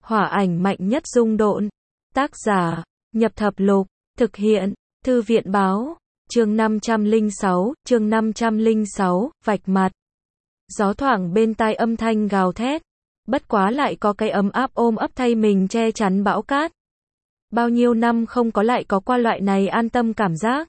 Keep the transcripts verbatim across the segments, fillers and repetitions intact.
Hỏa ảnh mạnh nhất dung độn. Tác giả, Nhập Thập Lục, thực hiện, Thư viện Báo, chương năm trăm lẻ sáu, chương năm trăm lẻ sáu, vạch mặt. Gió thoảng bên tai âm thanh gào thét, bất quá lại có cái ấm áp ôm ấp thay mình che chắn bão cát. Bao nhiêu năm không có lại có qua loại này an tâm cảm giác.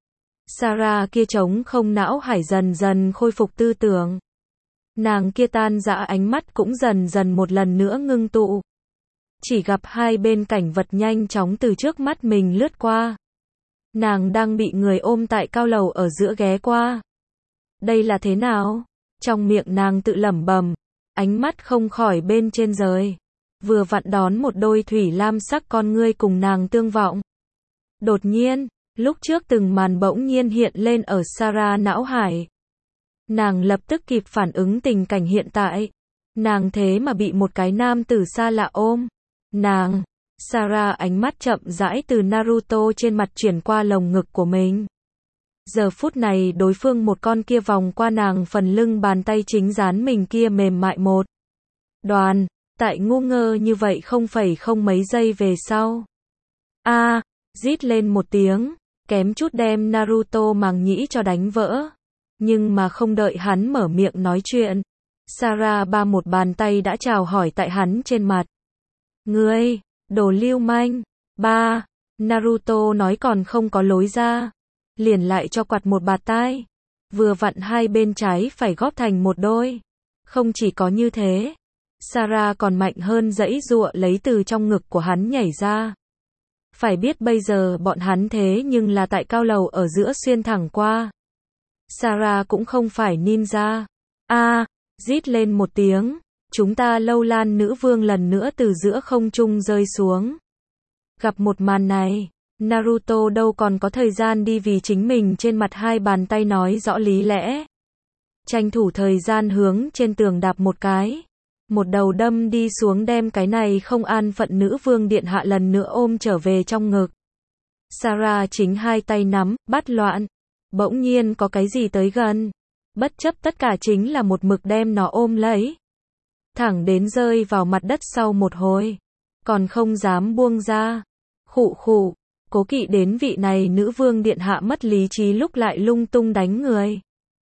Sarah kia trống không não hải dần dần khôi phục tư tưởng. Nàng kia tan rã ánh mắt cũng dần dần một lần nữa ngưng tụ. Chỉ gặp hai bên cảnh vật nhanh chóng từ trước mắt mình lướt qua. Nàng đang bị người ôm tại cao lầu ở giữa ghé qua. Đây là thế nào? Trong miệng nàng tự lẩm bẩm, ánh mắt không khỏi bên trên rời. Vừa vặn đón một đôi thủy lam sắc con ngươi cùng nàng tương vọng. Đột nhiên, lúc trước từng màn bỗng nhiên hiện lên ở Sarah não hải. Nàng lập tức kịp phản ứng tình cảnh hiện tại. Nàng thế mà bị một cái nam tử xa lạ ôm. Nàng, Sarah ánh mắt chậm rãi từ Naruto trên mặt chuyển qua lồng ngực của mình. Giờ phút này đối phương một con kia vòng qua nàng phần lưng bàn tay chính dán mình kia mềm mại một đoàn. Tại ngu ngơ như vậy không phẩy không mấy giây về sau. A, à, rít lên một tiếng, kém chút đem Naruto màng nhĩ cho đánh vỡ. Nhưng mà không đợi hắn mở miệng nói chuyện, Sarah ba một bàn tay đã chào hỏi tại hắn trên mặt. Ngươi, đồ lưu manh. Ba, Naruto nói còn không có lối ra, liền lại cho quạt một bạt tai. Vừa vặn hai bên trái phải góp thành một đôi. Không chỉ có như thế, Sarah còn mạnh hơn giãy giụa lấy từ trong ngực của hắn nhảy ra. Phải biết bây giờ bọn hắn thế nhưng là tại cao lầu ở giữa xuyên thẳng qua. Sarah cũng không phải ninja. A, à, rít lên một tiếng, chúng ta lâu lan nữ vương lần nữa từ giữa không trung rơi xuống. Gặp một màn này, Naruto đâu còn có thời gian đi vì chính mình trên mặt hai bàn tay nói rõ lý lẽ. Tranh thủ thời gian hướng trên tường đạp một cái. Một đầu đâm đi xuống đem cái này không an phận nữ vương điện hạ lần nữa ôm trở về trong ngực. Sarah chính hai tay nắm, bắt loạn. Bỗng nhiên có cái gì tới gần. Bất chấp tất cả chính là một mực đem nó ôm lấy. Thẳng đến rơi vào mặt đất sau một hồi. Còn không dám buông ra. Khụ khụ, cố kỵ đến vị này nữ vương điện hạ mất lý trí lúc lại lung tung đánh người.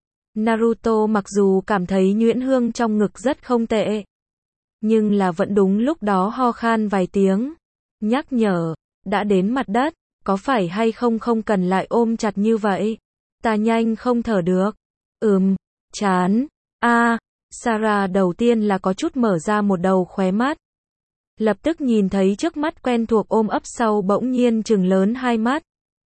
Naruto mặc dù cảm thấy nhuyễn hương trong ngực rất không tệ. Nhưng là vẫn đúng lúc đó ho khan vài tiếng. Nhắc nhở, đã đến mặt đất, có phải hay không không cần lại ôm chặt như vậy. Ta nhanh không thở được. Ừm, chán. A, à, Sarah đầu tiên là có chút mở ra một đầu khóe mắt. Lập tức nhìn thấy trước mắt quen thuộc ôm ấp sau bỗng nhiên trừng lớn hai mắt.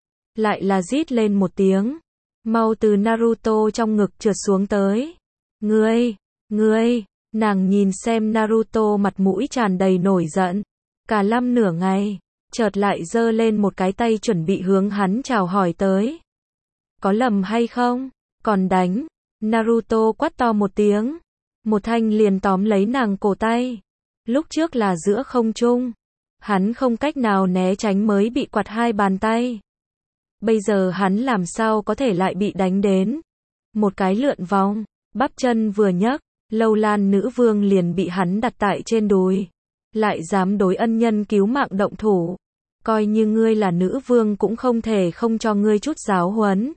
Lại là rít lên một tiếng. Mau từ Naruto trong ngực trượt xuống tới. Ngươi, ngươi, nàng nhìn xem Naruto mặt mũi tràn đầy nổi giận. Cả lăm nửa ngày, chợt lại giơ lên một cái tay chuẩn bị hướng hắn chào hỏi tới. Có lầm hay không? Còn đánh. Naruto quát to một tiếng. Một thanh liền tóm lấy nàng cổ tay. Lúc trước là giữa không trung. Hắn không cách nào né tránh mới bị quạt hai bàn tay. Bây giờ hắn làm sao có thể lại bị đánh đến. Một cái lượn vòng, bắp chân vừa nhấc, lâu lan nữ vương liền bị hắn đặt tại trên đùi. Lại dám đối ân nhân cứu mạng động thủ. Coi như ngươi là nữ vương cũng không thể không cho ngươi chút giáo huấn.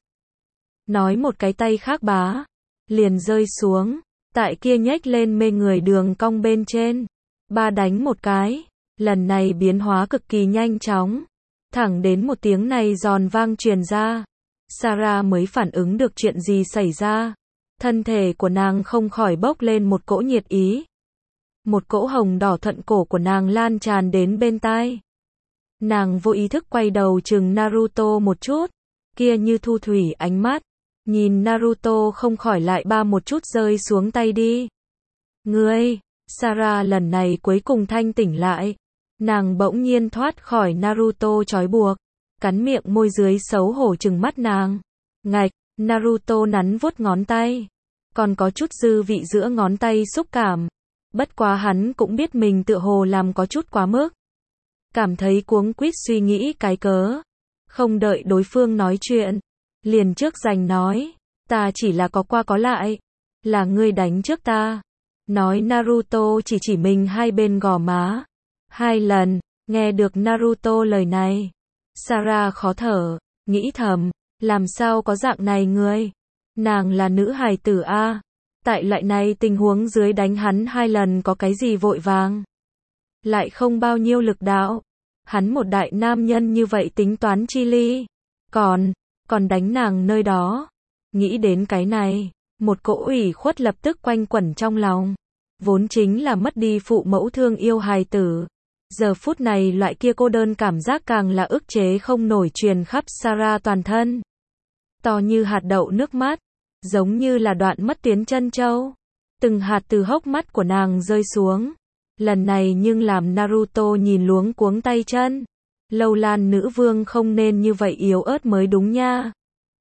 Nói một cái tay khác bá, liền rơi xuống, tại kia nhếch lên mê người đường cong bên trên. Ba đánh một cái, lần này biến hóa cực kỳ nhanh chóng. Thẳng đến một tiếng này giòn vang truyền ra. Sarah mới phản ứng được chuyện gì xảy ra. Thân thể của nàng không khỏi bốc lên một cỗ nhiệt ý. Một cỗ hồng đỏ thuận cổ của nàng lan tràn đến bên tai. Nàng vô ý thức quay đầu chừng Naruto một chút. Kia như thu thủy ánh mắt. Nhìn Naruto không khỏi lại ba một chút rơi xuống tay đi. Ngươi, Sarah lần này cuối cùng thanh tỉnh lại. Nàng bỗng nhiên thoát khỏi Naruto trói buộc. Cắn miệng môi dưới xấu hổ trừng mắt nàng. Ngạch, Naruto nắn vuốt ngón tay. Còn có chút dư vị giữa ngón tay xúc cảm. Bất quá hắn cũng biết mình tựa hồ làm có chút quá mức. Cảm thấy cuống quýt suy nghĩ cái cớ. Không đợi đối phương nói chuyện. Liền trước giành nói. Ta chỉ là có qua có lại. Là ngươi đánh trước ta. Nói Naruto chỉ chỉ mình hai bên gò má. Hai lần, nghe được Naruto lời này. Sarah khó thở, nghĩ thầm, làm sao có dạng này người? Nàng là nữ hài tử a, tại loại này tình huống dưới đánh hắn hai lần có cái gì vội vàng? Lại không bao nhiêu lực đạo. Hắn một đại nam nhân như vậy tính toán chi ly. Còn, còn đánh nàng nơi đó. Nghĩ đến cái này, một cỗ ủy khuất lập tức quanh quẩn trong lòng. Vốn chính là mất đi phụ mẫu thương yêu hài tử. Giờ phút này loại kia cô đơn cảm giác càng là ức chế không nổi truyền khắp Sarah toàn thân. To như hạt đậu nước mắt, giống như là đoạn mất tuyến chân châu. Từng hạt từ hốc mắt của nàng rơi xuống. Lần này nhưng làm Naruto nhìn luống cuống tay chân. Lâu Lan nữ vương không nên như vậy yếu ớt mới đúng nha.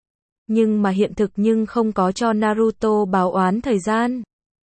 Nhưng mà hiện thực nhưng không có cho Naruto báo oán thời gian.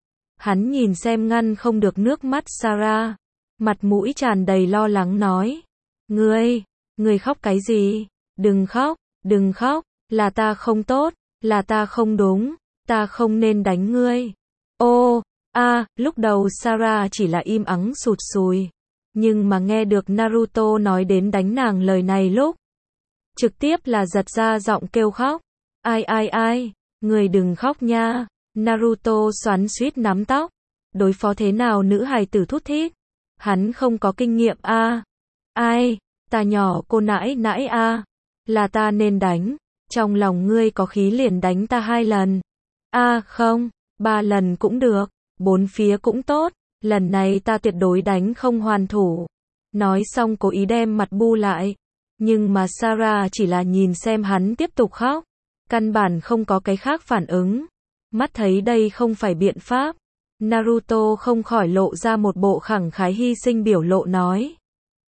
Hắn nhìn xem ngăn không được nước mắt Sarah. Mặt mũi tràn đầy lo lắng nói. Ngươi, ngươi khóc cái gì? Đừng khóc, đừng khóc, là ta không tốt, là ta không đúng, ta không nên đánh ngươi. Ô, a, à, lúc đầu Sarah chỉ là im ắng sụt sùi. Nhưng mà nghe được Naruto nói đến đánh nàng lời này lúc. Trực tiếp là giật ra giọng kêu khóc. Ai ai ai, người đừng khóc nha. Naruto xoắn xuýt nắm tóc. Đối phó thế nào nữ hài tử thút thít. Hắn không có kinh nghiệm a. À. Ai, ta nhỏ cô nãi nãi a, à. Là ta nên đánh. Trong lòng ngươi có khí liền đánh ta hai lần. A à, không, ba lần cũng được, bốn phía cũng tốt, lần này ta tuyệt đối đánh không hoàn thủ. Nói xong cố ý đem mặt bu lại. Nhưng mà Sarah chỉ là nhìn xem hắn tiếp tục khóc. Căn bản không có cái khác phản ứng. Mắt thấy đây không phải biện pháp. Naruto không khỏi lộ ra một bộ khẳng khái hy sinh biểu lộ nói.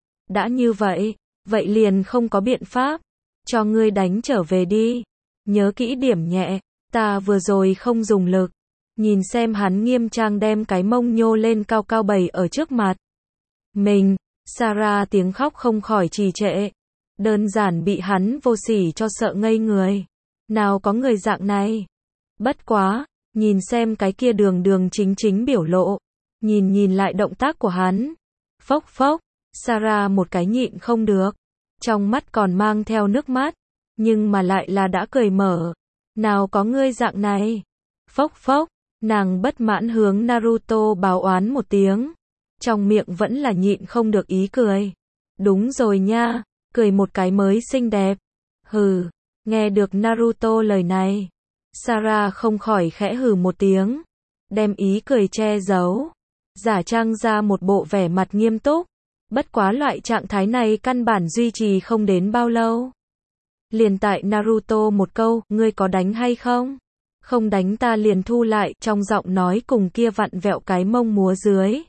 Đã như vậy, vậy liền không có biện pháp. Cho ngươi đánh trở về đi. Nhớ kỹ điểm nhẹ, ta vừa rồi không dùng lực. Nhìn xem hắn nghiêm trang đem cái mông nhô lên cao cao bày ở trước mặt. Mình, Sarah tiếng khóc không khỏi trì trệ. Đơn giản bị hắn vô sỉ cho sợ ngây người. Nào có người dạng này. Bất quá, nhìn xem cái kia đường đường chính chính biểu lộ. Nhìn nhìn lại động tác của hắn. Phốc phốc, Sarah một cái nhịn không được. Trong mắt còn mang theo nước mắt. Nhưng mà lại là đã cười mở. Nào có ngươi dạng này. Phốc phốc, nàng bất mãn hướng Naruto báo oán một tiếng. Trong miệng vẫn là nhịn không được ý cười. Đúng rồi nha, cười một cái mới xinh đẹp. Hừ, nghe được Naruto lời này. Sarah không khỏi khẽ hừ một tiếng. Đem ý cười che giấu. Giả trang ra một bộ vẻ mặt nghiêm túc. Bất quá loại trạng thái này căn bản duy trì không đến bao lâu. Liền tại Naruto một câu, ngươi có đánh hay không? Không đánh ta liền thu lại, trong giọng nói cùng kia vặn vẹo cái mông múa dưới.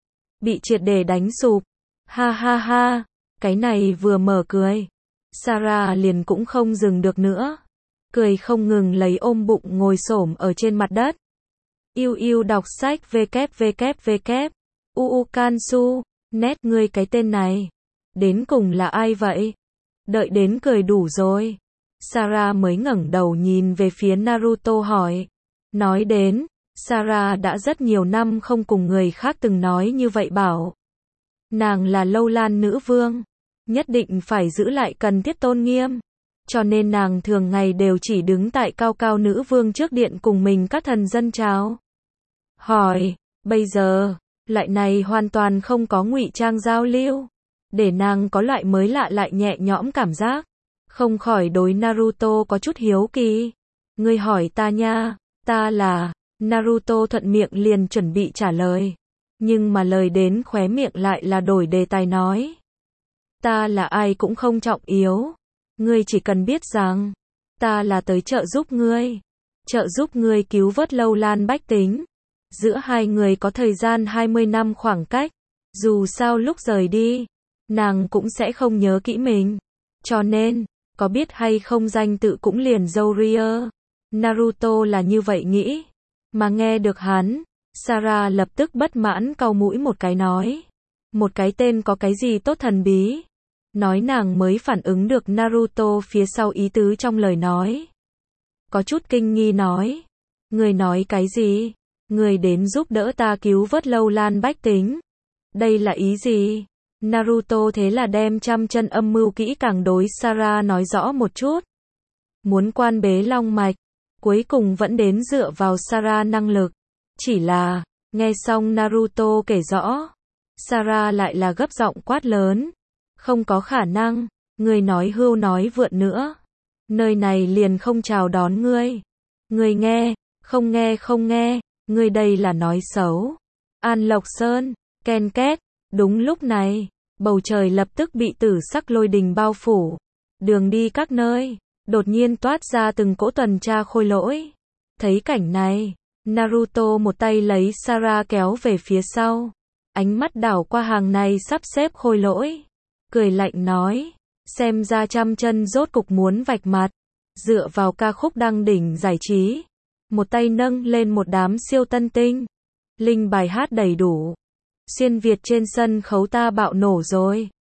Bị triệt để đánh sụp. Ha ha ha, cái này vừa mở cười. Sarah liền cũng không dừng được nữa. Cười không ngừng lấy ôm bụng ngồi xổm ở trên mặt đất. Yêu yêu đọc sách www. Uu Kansu, nét ngươi cái tên này. Đến cùng là ai vậy? Đợi đến cười đủ rồi. Sarah mới ngẩng đầu nhìn về phía Naruto hỏi. Nói đến, Sarah đã rất nhiều năm không cùng người khác từng nói như vậy bảo. Nàng là Lâu Lan nữ vương. Nhất định phải giữ lại cần thiết tôn nghiêm. Cho nên nàng thường ngày đều chỉ đứng tại cao cao nữ vương trước điện cùng mình các thần dân chào. Hỏi, bây giờ, loại này hoàn toàn không có ngụy trang giao lưu. Để nàng có loại mới lạ lại nhẹ nhõm cảm giác. Không khỏi đối Naruto có chút hiếu kỳ. Ngươi hỏi ta nha, ta là... Naruto thuận miệng liền chuẩn bị trả lời. Nhưng mà lời đến khóe miệng lại là đổi đề tài nói. Ta là ai cũng không trọng yếu. Ngươi chỉ cần biết rằng, ta là tới trợ giúp ngươi. Trợ giúp ngươi cứu vớt Lâu Lan bách tính. Giữa hai người có thời gian hai mươi năm khoảng cách. Dù sao lúc rời đi, nàng cũng sẽ không nhớ kỹ mình. Cho nên, có biết hay không danh tự cũng liền Zoria. Naruto là như vậy nghĩ. Mà nghe được hắn, Sarah lập tức bất mãn cau mũi một cái nói. Một cái tên có cái gì tốt thần bí. Nói nàng mới phản ứng được Naruto phía sau ý tứ trong lời nói. Có chút kinh nghi nói. Người nói cái gì? Người đến giúp đỡ ta cứu vớt Lâu Lan bách tính. Đây là ý gì? Naruto thế là đem trăm chân âm mưu kỹ càng đối Sarah nói rõ một chút. Muốn quan bế long mạch, cuối cùng vẫn đến dựa vào Sarah năng lực. Chỉ là, nghe xong Naruto kể rõ, Sarah lại là gấp giọng quát lớn. Không có khả năng, ngươi nói hưu nói vượn nữa. Nơi này liền không chào đón ngươi. Ngươi nghe, không nghe không nghe, ngươi đây là nói xấu. An Lộc Sơn, ken két, đúng lúc này, bầu trời lập tức bị tử sắc lôi đình bao phủ. Đường đi các nơi, đột nhiên toát ra từng cỗ tuần tra khôi lỗi. Thấy cảnh này, Naruto một tay lấy Sarah kéo về phía sau. Ánh mắt đảo qua hàng này sắp xếp khôi lỗi. Cười lạnh nói, xem ra trăm chân rốt cục muốn vạch mặt. Dựa vào ca khúc đăng đỉnh giải trí. Một tay nâng lên một đám siêu tân tinh. Linh bài hát đầy đủ. Xuyên Việt trên sân khấu ta bạo nổ rồi.